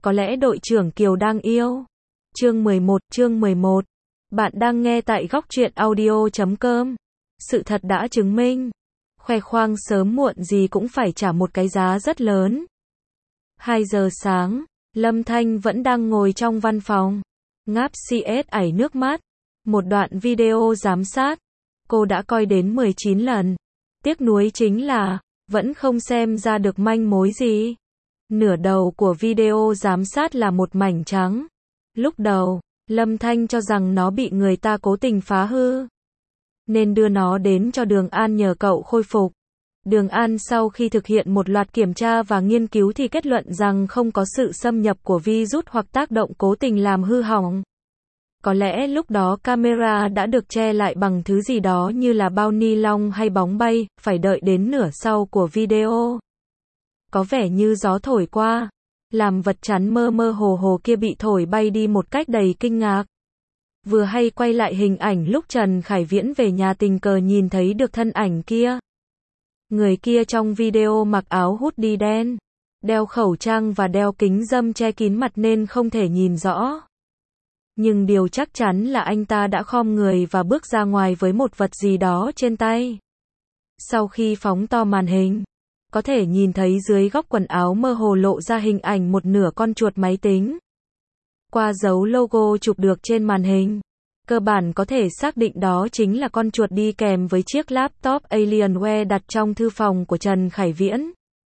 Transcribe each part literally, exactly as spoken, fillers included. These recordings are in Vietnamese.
có lẽ đội trưởng Kiều đang yêu. Chương mười một, chương mười một. Bạn đang nghe tại góc truyện audio chấm com. Sự thật đã chứng minh, khoe khoang sớm muộn gì cũng phải trả một cái giá rất lớn. hai giờ sáng, Lâm Thanh vẫn đang ngồi trong văn phòng, ngáp xê ét ảy nước mắt. Một đoạn video giám sát, cô đã coi đến mười chín lần. Tiếc nuối chính là, vẫn không xem ra được manh mối gì. Nửa đầu của video giám sát là một mảnh trắng. Lúc đầu, Lâm Thanh cho rằng nó bị người ta cố tình phá hư, nên đưa nó đến cho Đường An nhờ cậu khôi phục. Đường An sau khi thực hiện một loạt kiểm tra và nghiên cứu thì kết luận rằng không có sự xâm nhập của virus hoặc tác động cố tình làm hư hỏng. Có lẽ lúc đó camera đã được che lại bằng thứ gì đó như là bao ni lông hay bóng bay, phải đợi đến nửa sau của video. Có vẻ như gió thổi qua, làm vật chắn mơ mơ hồ hồ kia bị thổi bay đi một cách đầy kinh ngạc. Vừa hay quay lại hình ảnh lúc Trần Khải Viễn về nhà tình cờ nhìn thấy được thân ảnh kia. Người kia trong video mặc áo hoodie đen, đeo khẩu trang và đeo kính râm che kín mặt nên không thể nhìn rõ. Nhưng điều chắc chắn là anh ta đã khom người và bước ra ngoài với một vật gì đó trên tay. Sau khi phóng to màn hình, có thể nhìn thấy dưới góc quần áo mơ hồ lộ ra hình ảnh một nửa con chuột máy tính. Qua dấu logo chụp được trên màn hình, cơ bản có thể xác định đó chính là con chuột đi kèm với chiếc laptop Alienware đặt trong thư phòng của Trần Khải Viễn.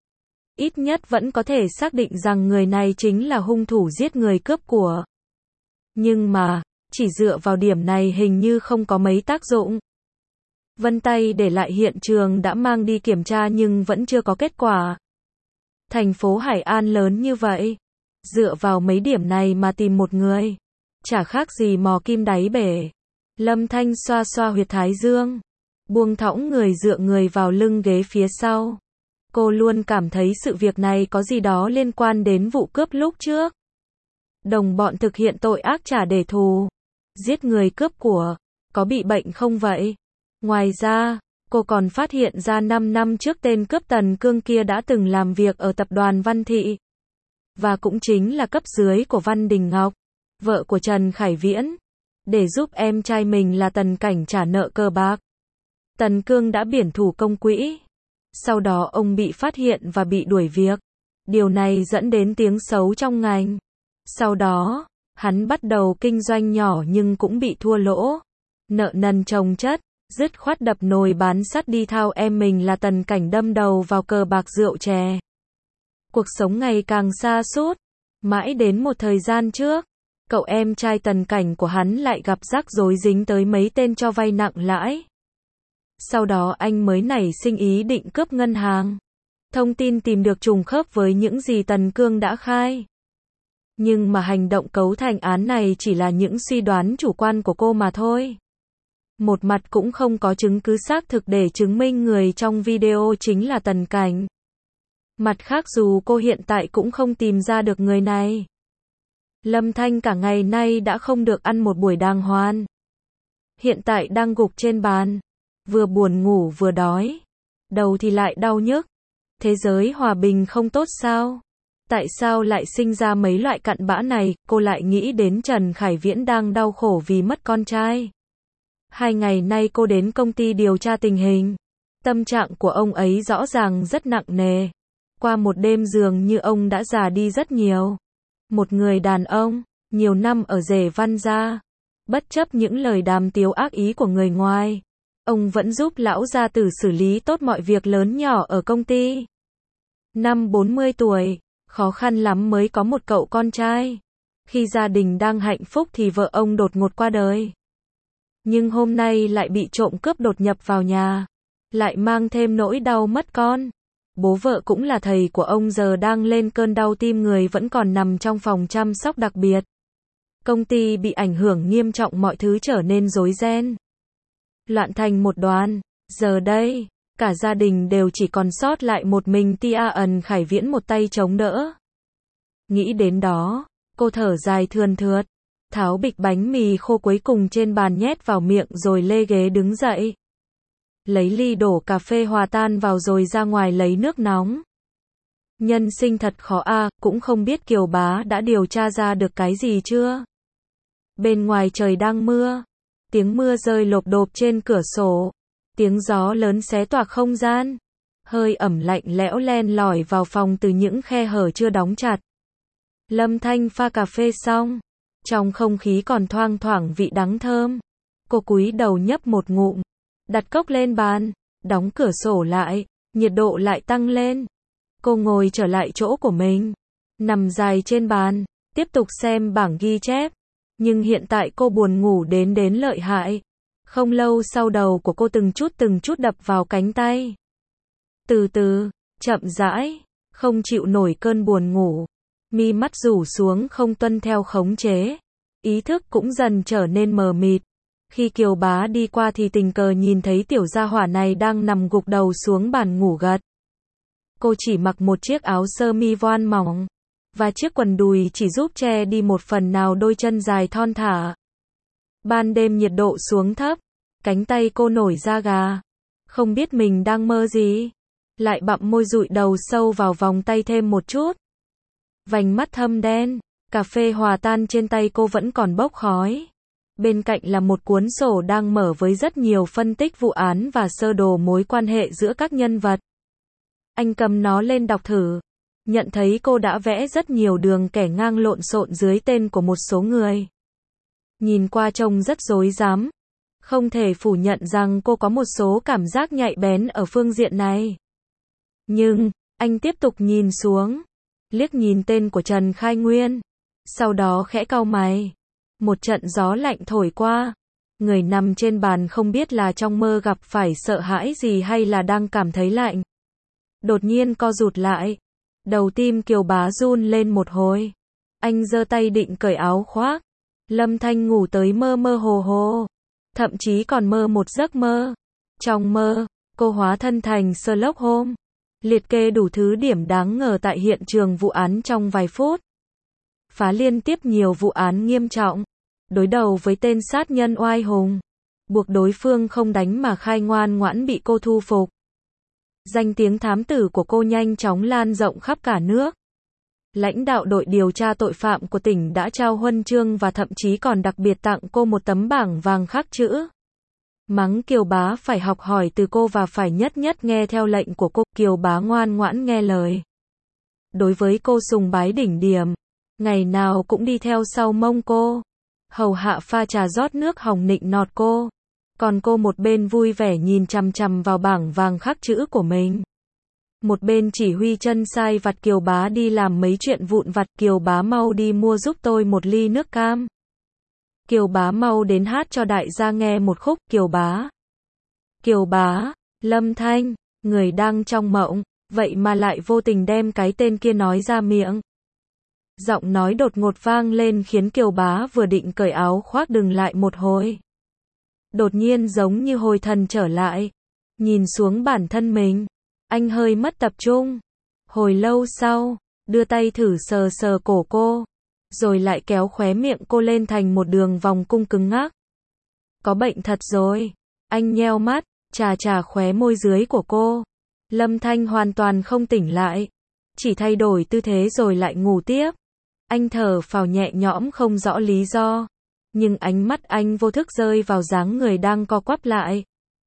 Ít nhất vẫn có thể xác định rằng người này chính là hung thủ giết người cướp của. Nhưng mà, chỉ dựa vào điểm này hình như không có mấy tác dụng. Vân tay để lại hiện trường đã mang đi kiểm tra nhưng vẫn chưa có kết quả. Thành phố Hải An lớn như vậy, dựa vào mấy điểm này mà tìm một người, chả khác gì mò kim đáy bể. Lâm Thanh xoa xoa huyệt thái dương, buông thõng người dựa người vào lưng ghế phía sau. Cô luôn cảm thấy sự việc này có gì đó liên quan đến vụ cướp lúc trước. Đồng bọn thực hiện tội ác trả để thù, giết người cướp của, có bị bệnh không vậy? Ngoài ra, cô còn phát hiện ra năm năm trước tên cướp Tần Cương kia đã từng làm việc ở tập đoàn Văn Thị. Và cũng chính là cấp dưới của Văn Đình Ngọc, vợ của Trần Khải Viễn, để giúp em trai mình là Tần Cảnh trả nợ cờ bạc. Tần Cương đã biển thủ công quỹ. Sau đó ông bị phát hiện và bị đuổi việc. Điều này dẫn đến tiếng xấu trong ngành. Sau đó, hắn bắt đầu kinh doanh nhỏ nhưng cũng bị thua lỗ. Nợ nần chồng chất, dứt khoát đập nồi bán sắt đi thao em mình là Tần Cảnh đâm đầu vào cờ bạc rượu chè. Cuộc sống ngày càng sa sút. Mãi đến một thời gian trước, cậu em trai Tần Cảnh của hắn lại gặp rắc rối dính tới mấy tên cho vay nặng lãi. Sau đó anh mới nảy sinh ý định cướp ngân hàng. Thông tin tìm được trùng khớp với những gì Tần Cương đã khai. Nhưng mà hành động cấu thành án này chỉ là những suy đoán chủ quan của cô mà thôi. Một mặt cũng không có chứng cứ xác thực để chứng minh người trong video chính là Tần Cảnh. Mặt khác dù cô hiện tại cũng không tìm ra được người này. Lâm Thanh cả ngày nay đã không được ăn một buổi đàng hoàng. Hiện tại đang gục trên bàn, vừa buồn ngủ vừa đói, đầu thì lại đau nhức. Thế giới hòa bình không tốt sao? Tại sao lại sinh ra mấy loại cặn bã này? Cô lại nghĩ đến Trần Khải Viễn đang đau khổ vì mất con trai. Hai ngày nay cô đến công ty điều tra tình hình. Tâm trạng của ông ấy rõ ràng rất nặng nề. Qua một đêm dường như ông đã già đi rất nhiều. Một người đàn ông, nhiều năm ở rể Văn gia. Bất chấp những lời đàm tiếu ác ý của người ngoài, ông vẫn giúp lão gia tử xử lý tốt mọi việc lớn nhỏ ở công ty. Năm bốn mươi tuổi, khó khăn lắm mới có một cậu con trai. Khi gia đình đang hạnh phúc thì vợ ông đột ngột qua đời. Nhưng hôm nay lại bị trộm cướp đột nhập vào nhà, lại mang thêm nỗi đau mất con. Bố vợ cũng là thầy của ông giờ đang lên cơn đau tim người vẫn còn nằm trong phòng chăm sóc đặc biệt. Công ty bị ảnh hưởng nghiêm trọng, mọi thứ trở nên rối ren, loạn thành một đoàn. Giờ đây, cả gia đình đều chỉ còn sót lại một mình Tia Ẩn Khải Viễn một tay chống đỡ. Nghĩ đến đó, cô thở dài thườn thượt, tháo bịch bánh mì khô cuối cùng trên bàn nhét vào miệng rồi lê ghế đứng dậy. Lấy ly đổ cà phê hòa tan vào rồi ra ngoài lấy nước nóng. Nhân sinh thật khó a, cũng không biết Kiều Bá đã điều tra ra được cái gì chưa? Bên ngoài trời đang mưa, tiếng mưa rơi lộp độp trên cửa sổ, tiếng gió lớn xé toạc không gian, hơi ẩm lạnh lẽo len lỏi vào phòng từ những khe hở chưa đóng chặt. Lâm Thanh pha cà phê xong, trong không khí còn thoang thoảng vị đắng thơm. Cô cúi đầu nhấp một ngụm, đặt cốc lên bàn, đóng cửa sổ lại, nhiệt độ lại tăng lên. Cô ngồi trở lại chỗ của mình, nằm dài trên bàn, tiếp tục xem bảng ghi chép. Nhưng hiện tại cô buồn ngủ đến đến lợi hại. Không lâu sau đầu của cô từng chút từng chút đập vào cánh tay. Từ từ, chậm rãi, không chịu nổi cơn buồn ngủ. Mi mắt rủ xuống không tuân theo khống chế. Ý thức cũng dần trở nên mờ mịt. Khi Kiều Bá đi qua thì tình cờ nhìn thấy tiểu gia hỏa này đang nằm gục đầu xuống bàn ngủ gật. Cô chỉ mặc một chiếc áo sơ mi voan mỏng, và chiếc quần đùi chỉ giúp che đi một phần nào đôi chân dài thon thả. Ban đêm nhiệt độ xuống thấp, cánh tay cô nổi da gà. Không biết mình đang mơ gì. Lại bặm môi dụi đầu sâu vào vòng tay thêm một chút. Vành mắt thâm đen, cà phê hòa tan trên tay cô vẫn còn bốc khói. Bên cạnh là một cuốn sổ đang mở với rất nhiều phân tích vụ án và sơ đồ mối quan hệ giữa các nhân vật. Anh cầm nó lên đọc thử. Nhận thấy cô đã vẽ rất nhiều đường kẻ ngang lộn xộn dưới tên của một số người. Nhìn qua trông rất rối rắm. Không thể phủ nhận rằng cô có một số cảm giác nhạy bén ở phương diện này. Nhưng, anh tiếp tục nhìn xuống. Liếc nhìn tên của Trần Khai Nguyên. Sau đó khẽ cau mày. Một trận gió lạnh thổi qua. Người nằm trên bàn không biết là trong mơ gặp phải sợ hãi gì hay là đang cảm thấy lạnh. Đột nhiên co rụt lại. Đầu tim Kiều Bá run lên một hồi. Anh giơ tay định cởi áo khoác. Lâm Thanh ngủ tới mơ mơ hồ hồ. Thậm chí còn mơ một giấc mơ. Trong mơ, cô hóa thân thành Sherlock Holmes. Liệt kê đủ thứ điểm đáng ngờ tại hiện trường vụ án trong vài phút. Phá liên tiếp nhiều vụ án nghiêm trọng. Đối đầu với tên sát nhân oai hùng. Buộc đối phương không đánh mà khai ngoan ngoãn bị cô thu phục. Danh tiếng thám tử của cô nhanh chóng lan rộng khắp cả nước. Lãnh đạo đội điều tra tội phạm của tỉnh đã trao huân chương và thậm chí còn đặc biệt tặng cô một tấm bảng vàng khắc chữ. Mắng Kiều Bá phải học hỏi từ cô và phải nhất nhất nghe theo lệnh của cô. Kiều Bá ngoan ngoãn nghe lời. Đối với cô sùng bái đỉnh điểm. Ngày nào cũng đi theo sau mông cô. Hầu hạ pha trà rót nước hòng nịnh nọt cô. Còn cô một bên vui vẻ nhìn chằm chằm vào bảng vàng khắc chữ của mình. Một bên chỉ huy chân sai vặt Kiều Bá đi làm mấy chuyện vụn vặt. Kiều Bá mau đi mua giúp tôi một ly nước cam. Kiều Bá mau đến hát cho đại gia nghe một khúc. Kiều Bá. Kiều Bá. Lâm Thanh. Người đang trong mộng. Vậy mà lại vô tình đem cái tên kia nói ra miệng. Giọng nói đột ngột vang lên khiến Kiều Bá vừa định cởi áo khoác dừng lại một hồi. Đột nhiên giống như hồi thần trở lại. Nhìn xuống bản thân mình. Anh hơi mất tập trung. Hồi lâu sau, đưa tay thử sờ sờ cổ cô. Rồi lại kéo khóe miệng cô lên thành một đường vòng cung cứng ngắc. Có bệnh thật rồi. Anh nheo mắt, chà chà khóe môi dưới của cô. Lâm Thanh hoàn toàn không tỉnh lại. Chỉ thay đổi tư thế rồi lại ngủ tiếp. Anh thở phào nhẹ nhõm không rõ lý do. Nhưng ánh mắt anh vô thức rơi vào dáng người đang co quắp lại.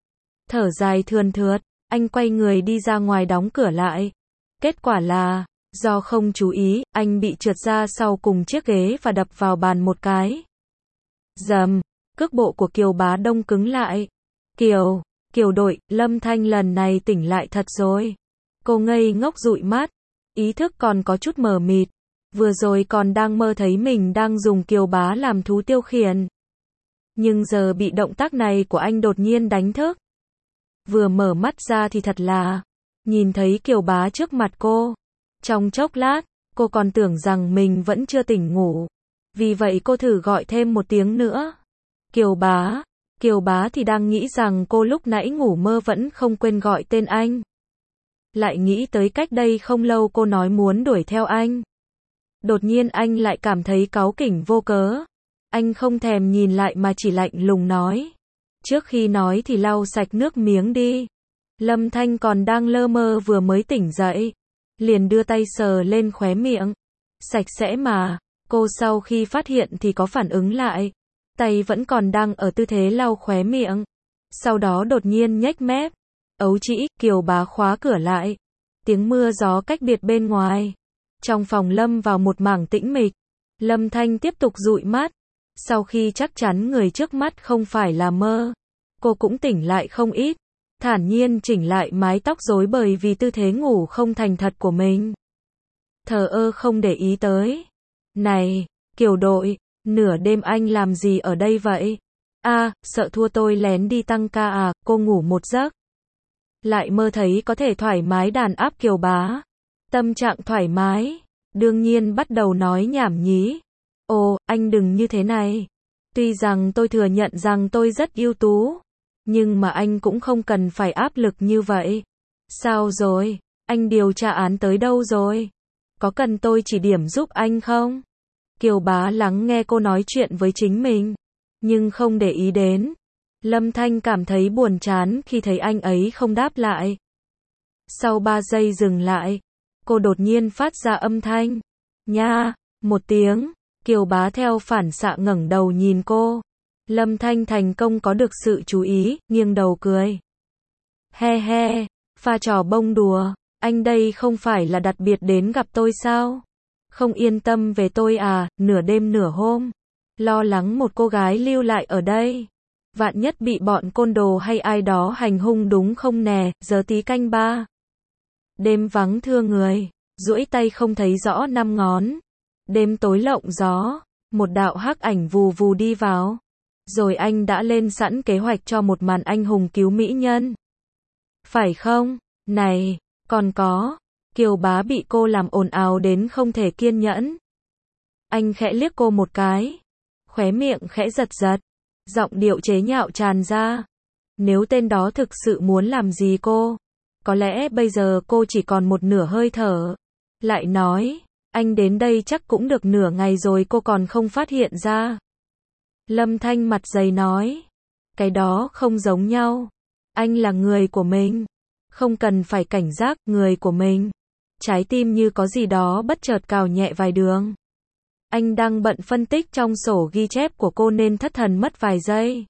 Thở dài thườn thượt, anh quay người đi ra ngoài đóng cửa lại. Kết quả là, do không chú ý, anh bị trượt ra sau cùng chiếc ghế và đập vào bàn một cái. Dầm, cước bộ của Kiều Bá đông cứng lại. Kiều, Kiều đội, Lâm Thanh lần này tỉnh lại thật rồi. Cô ngây ngốc dụi mắt, ý thức còn có chút mờ mịt. Vừa rồi còn đang mơ thấy mình đang dùng Kiều Bá làm thú tiêu khiển. Nhưng giờ bị động tác này của anh đột nhiên đánh thức. Vừa mở mắt ra thì thật là, nhìn thấy Kiều Bá trước mặt cô. Trong chốc lát, cô còn tưởng rằng mình vẫn chưa tỉnh ngủ. Vì vậy cô thử gọi thêm một tiếng nữa. Kiều Bá, Kiều Bá thì đang nghĩ rằng cô lúc nãy ngủ mơ vẫn không quên gọi tên anh. Lại nghĩ tới cách đây không lâu cô nói muốn đuổi theo anh. Đột nhiên anh lại cảm thấy cáu kỉnh vô cớ. Anh không thèm nhìn lại mà chỉ lạnh lùng nói. Trước khi nói thì lau sạch nước miếng đi. Lâm Thanh còn đang lơ mơ vừa mới tỉnh dậy. liền đưa tay sờ lên khóe miệng. Sạch sẽ mà, cô sau khi phát hiện thì có phản ứng lại. Tay vẫn còn đang ở tư thế lau khóe miệng. Sau đó đột nhiên nhếch mép. Ấu trĩ, Kiều Bá khóa cửa lại. Tiếng mưa gió cách biệt bên ngoài. Trong phòng lâm vào một mảng tĩnh mịch. Lâm Thanh tiếp tục dụi mắt. Sau khi chắc chắn người trước mắt không phải là mơ, cô cũng tỉnh lại không ít. Thản nhiên chỉnh lại mái tóc rối bời vì tư thế ngủ không thành thật của mình. Thờ ơ không để ý tới. Này, Kiều đội, nửa đêm anh làm gì ở đây vậy? A, sợ thua tôi lén đi tăng ca à, cô ngủ một giấc. Lại mơ thấy có thể thoải mái đàn áp Kiều Bá. Tâm trạng thoải mái, đương nhiên bắt đầu nói nhảm nhí. Ồ, anh đừng như thế này. Tuy rằng tôi thừa nhận rằng tôi rất ưu tú, nhưng mà anh cũng không cần phải áp lực như vậy. Sao rồi? Anh điều tra án tới đâu rồi? Có cần tôi chỉ điểm giúp anh không? Kiều Bá lắng nghe cô nói chuyện với chính mình, nhưng không để ý đến. Lâm Thanh cảm thấy buồn chán khi thấy anh ấy không đáp lại. Sau ba giây dừng lại, cô đột nhiên phát ra âm thanh. Nha, một tiếng. Kiều Bá theo phản xạ ngẩng đầu nhìn cô. Lâm Thanh thành công có được sự chú ý, nghiêng đầu cười. He he, pha trò bông đùa, anh đây không phải là đặc biệt đến gặp tôi sao? Không yên tâm về tôi à, nửa đêm nửa hôm. Lo lắng một cô gái lưu lại ở đây. Vạn nhất bị bọn côn đồ hay ai đó hành hung đúng không nè, giờ tí canh ba. Đêm vắng thưa người, duỗi tay không thấy rõ năm ngón. Đêm tối lộng gió, một đạo hắc ảnh vù vù đi vào. Rồi anh đã lên sẵn kế hoạch cho một màn anh hùng cứu mỹ nhân. Phải không? Này, còn có. Kiều Bá bị cô làm ồn ào đến không thể kiên nhẫn. Anh khẽ liếc cô một cái. Khóe miệng khẽ giật giật. Giọng điệu chế nhạo tràn ra. Nếu tên đó thực sự muốn làm gì cô, có lẽ bây giờ cô chỉ còn một nửa hơi thở. Lại nói, anh đến đây chắc cũng được nửa ngày rồi cô còn không phát hiện ra. Lâm Thanh mặt dày nói. Cái đó không giống nhau. Anh là người của mình. Không cần phải cảnh giác, người của mình. Trái tim như có gì đó bất chợt cào nhẹ vài đường. Anh đang bận phân tích trong sổ ghi chép của cô nên thất thần mất vài giây.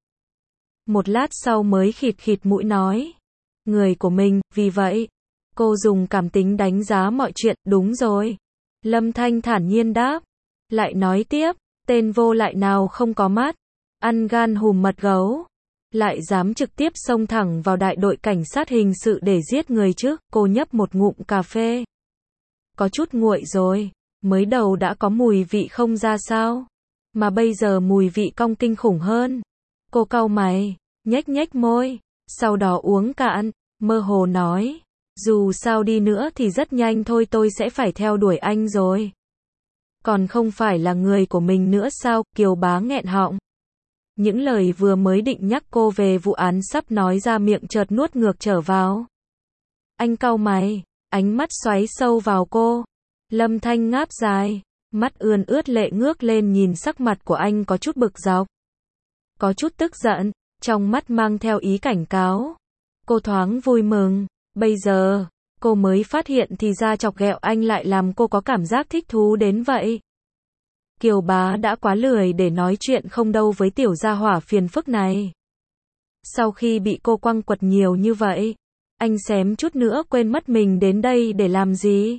Một lát sau mới khịt khịt mũi nói. Người của mình, vì vậy. Cô dùng cảm tính đánh giá mọi chuyện, đúng rồi. Lâm Thanh thản nhiên đáp. Lại nói tiếp, tên vô lại nào không có mắt. Ăn gan hùm mật gấu. Lại dám trực tiếp xông thẳng vào đại đội cảnh sát hình sự để giết người chứ. Cô nhấp một ngụm cà phê. Có chút nguội rồi. Mới đầu đã có mùi vị không ra sao. Mà bây giờ mùi vị cong kinh khủng hơn. Cô cau mày, nhếch nhếch môi. Sau đó uống cạn, mơ hồ nói. Dù sao đi nữa thì rất nhanh thôi tôi sẽ phải theo đuổi anh rồi. Còn không phải là người của mình nữa sao? Kiều Bá nghẹn họng. Những lời vừa mới định nhắc cô về vụ án sắp nói ra miệng chợt nuốt ngược trở vào. Anh cau mày, ánh mắt xoáy sâu vào cô. Lâm Thanh ngáp dài, mắt ươn ướt lệ ngước lên nhìn sắc mặt của anh có chút bực dọc. Có chút tức giận, trong mắt mang theo ý cảnh cáo. Cô thoáng vui mừng, bây giờ, cô mới phát hiện thì ra chọc ghẹo anh lại làm cô có cảm giác thích thú đến vậy. Kiều Bá đã quá lười để nói chuyện không đâu với tiểu gia hỏa phiền phức này. Sau khi bị cô quăng quật nhiều như vậy, anh xém chút nữa quên mất mình đến đây để làm gì.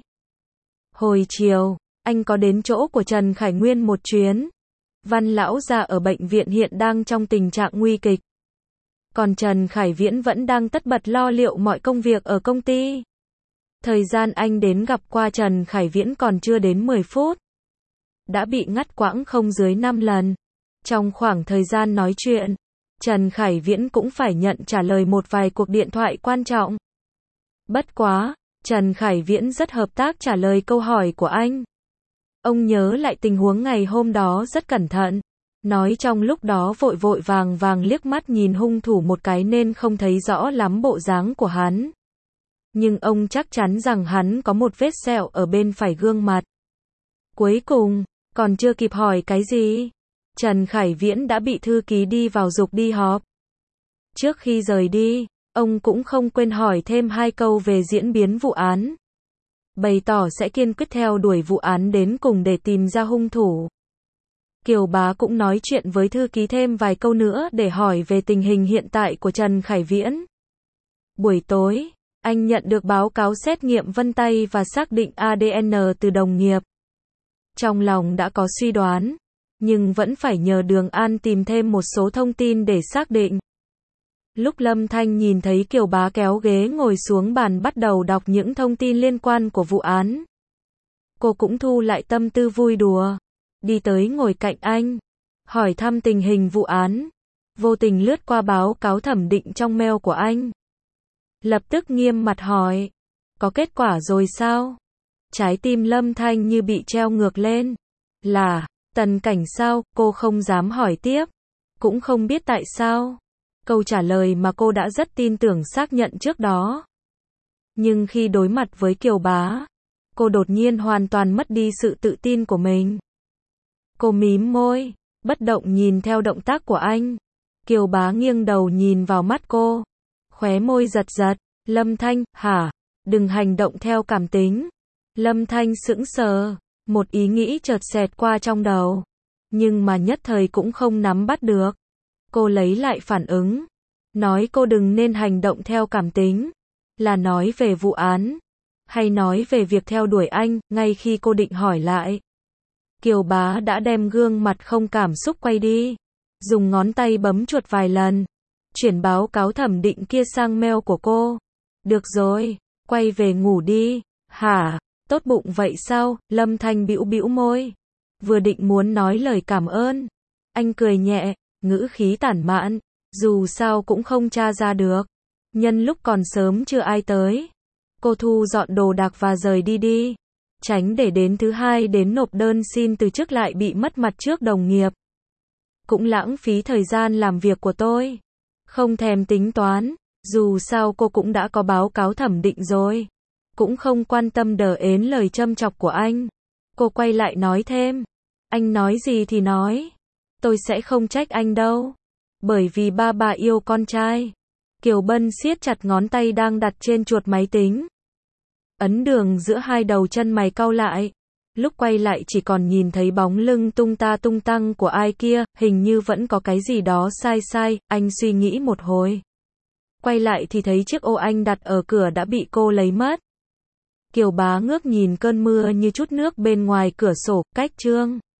Hồi chiều, anh có đến chỗ của Trần Khải Nguyên một chuyến. Văn lão già ở bệnh viện hiện đang trong tình trạng nguy kịch. Còn Trần Khải Viễn vẫn đang tất bật lo liệu mọi công việc ở công ty. Thời gian anh đến gặp qua Trần Khải Viễn còn chưa đến mười phút. Đã bị ngắt quãng không dưới năm lần. Trong khoảng thời gian nói chuyện, Trần Khải Viễn cũng phải nhận trả lời một vài cuộc điện thoại quan trọng. Bất quá, Trần Khải Viễn rất hợp tác trả lời câu hỏi của anh. Ông nhớ lại tình huống ngày hôm đó rất cẩn thận. Nói trong lúc đó vội vội vàng vàng liếc mắt nhìn hung thủ một cái nên không thấy rõ lắm bộ dáng của hắn. Nhưng ông chắc chắn rằng hắn có một vết sẹo ở bên phải gương mặt. Cuối cùng, còn chưa kịp hỏi cái gì, Trần Khải Viễn đã bị thư ký đi vào giục đi họp. Trước khi rời đi, ông cũng không quên hỏi thêm hai câu về diễn biến vụ án. bày tỏ sẽ kiên quyết theo đuổi vụ án đến cùng để tìm ra hung thủ. Kiều Bá cũng nói chuyện với thư ký thêm vài câu nữa để hỏi về tình hình hiện tại của Trần Khải Viễn. Buổi tối, anh nhận được báo cáo xét nghiệm vân tay và xác định a đê en từ đồng nghiệp. Trong lòng đã có suy đoán, nhưng vẫn phải nhờ Đường An tìm thêm một số thông tin để xác định. Lúc Lâm Thanh nhìn thấy Kiều Bá kéo ghế ngồi xuống bàn bắt đầu đọc những thông tin liên quan của vụ án, cô cũng thu lại tâm tư vui đùa, đi tới ngồi cạnh anh, hỏi thăm tình hình vụ án, vô tình lướt qua báo cáo thẩm định trong mail của anh. Lập tức nghiêm mặt hỏi, có kết quả rồi sao? Trái tim Lâm Thanh như bị treo ngược lên. Là, Tần Cảnh sao? Cô không dám hỏi tiếp, cũng không biết tại sao. Câu trả lời mà cô đã rất tin tưởng xác nhận trước đó. Nhưng khi đối mặt với Kiều Bá, cô đột nhiên hoàn toàn mất đi sự tự tin của mình. Cô mím môi, bất động nhìn theo động tác của anh. Kiều Bá nghiêng đầu nhìn vào mắt cô, khóe môi giật giật. Lâm Thanh, hả? Đừng hành động theo cảm tính. Lâm Thanh sững sờ, một ý nghĩ chợt xẹt qua trong đầu, nhưng mà nhất thời cũng không nắm bắt được. Cô lấy lại phản ứng, nói cô đừng nên hành động theo cảm tính, là nói về vụ án, hay nói về việc theo đuổi anh. Ngay khi cô định hỏi lại, Kiều Bá đã đem gương mặt không cảm xúc quay đi, dùng ngón tay bấm chuột vài lần, chuyển báo cáo thẩm định kia sang mail của cô. Được rồi, quay về ngủ đi. Hả? Tốt bụng vậy sao? Lâm Thanh bĩu bĩu môi, vừa định muốn nói lời cảm ơn, anh cười nhẹ, ngữ khí tản mạn, dù sao cũng không tra ra được. Nhân lúc còn sớm chưa ai tới, cô thu dọn đồ đạc và rời đi đi, tránh để đến thứ hai đến nộp đơn xin từ chức lại bị mất mặt trước đồng nghiệp. Cũng lãng phí thời gian làm việc của tôi. Không thèm tính toán, dù sao cô cũng đã có báo cáo thẩm định rồi. Cũng không quan tâm đờ ến lời châm chọc của anh. Cô quay lại nói thêm, anh nói gì thì nói, tôi sẽ không trách anh đâu, bởi vì ba bà yêu con trai. Kiều Bân siết chặt ngón tay đang đặt trên chuột máy tính, ấn đường giữa hai đầu chân mày cau lại. Lúc quay lại chỉ còn nhìn thấy bóng lưng tung ta tung tăng của ai kia, hình như vẫn có cái gì đó sai sai. Anh suy nghĩ một hồi, quay lại thì thấy chiếc ô anh đặt ở cửa đã bị cô lấy mất. Kiều Bá ngước nhìn cơn mưa như chút nước bên ngoài cửa sổ, cách chương